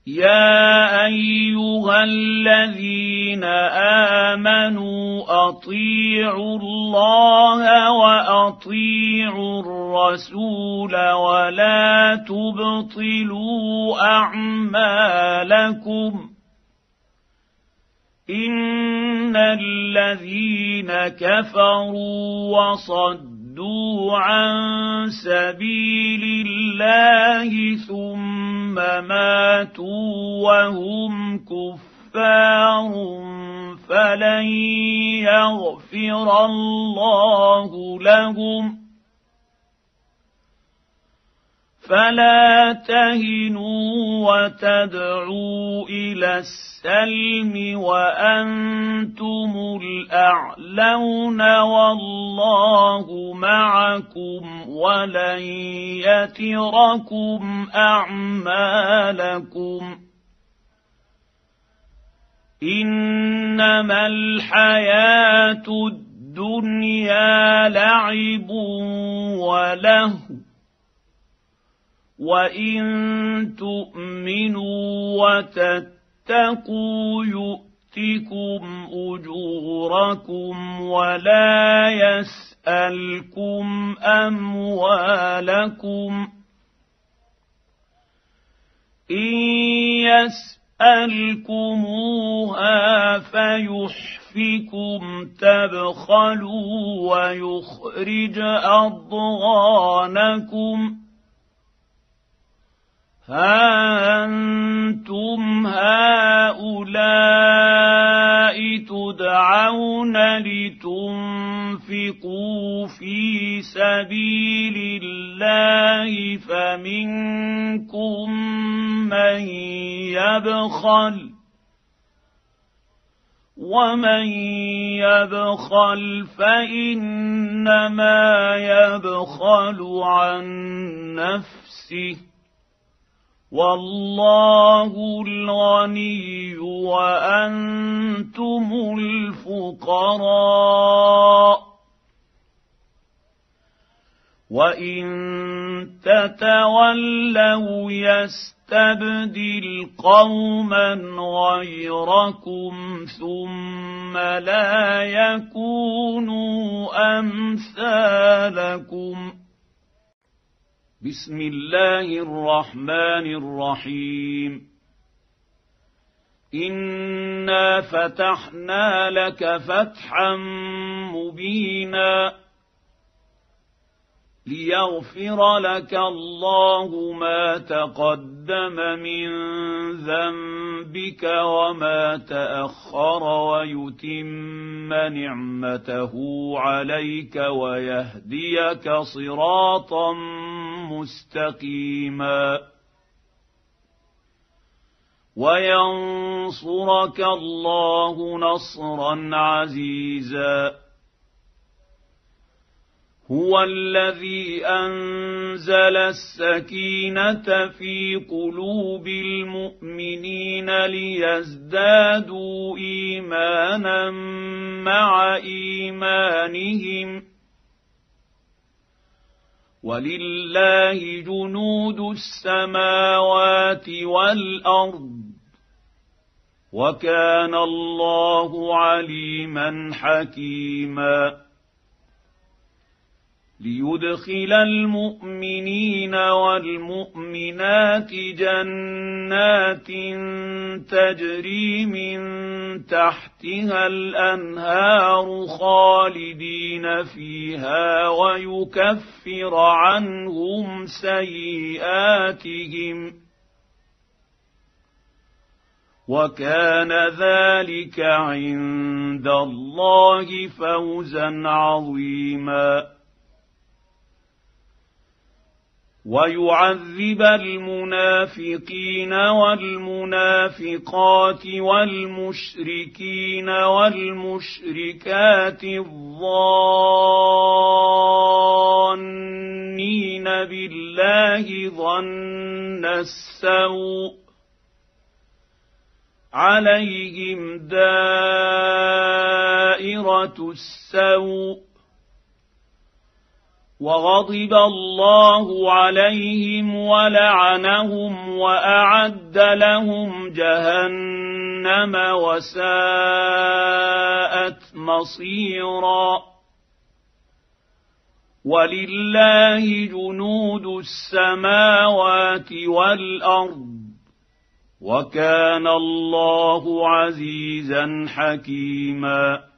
يا ايها الذين امنوا اطيعوا الله واطيعوا الرسول ولا تبطلوا اعمالكم ان الذين كفروا وصدوا عن سبيل الله ثم ماتوا وهم كفار فلن يغفر الله لهم فلا تهنوا وتدعوا الى السلم وانتم الاعلون والله معكم ولن يتركم اعمالكم انما الحياه الدنيا لعب ولهو وان تؤمنوا وتتقوا يؤتكم اجوركم ولا يسالكم اموالكم ان يسالكموها فيحفكم تبخلوا ويخرج اضغانكم ها أنتم هؤلاء تدعون لتنفقوا في سبيل الله فمنكم من يبخل ومن يبخل فإنما يبخل عن نفسه والله الغني وأنتم الفقراء وإن تتولوا يستبدل قوما غيركم ثم لا يكونوا أمثالكم بسم الله الرحمن الرحيم إنا فتحنا لك فتحا مبينا ليغفر لك الله ما تقدم من ذنبك وما تأخر ويتم نعمته عليك ويهديك صراطا مستقيما وينصرك الله نصرا عزيزا هو الذي أنزل السكينة في قلوب المؤمنين ليزدادوا إيمانا مع إيمانهم ولله جنود السماوات والأرض وكان الله عليما حكيما ليدخل المؤمنين والمؤمنات جنات تجري من تحتها الأنهار خالدين فيها ويكفر عنهم سيئاتهم وكان ذلك عند الله فوزا عظيما ويعذب المنافقين والمنافقات والمشركين والمشركات الظانين بالله ظن السوء عليهم دائرة السوء وغضب الله عليهم ولعنهم واعد لهم جهنم وساءت مصيرا ولله جنود السماوات والارض وكان الله عزيزا حكيما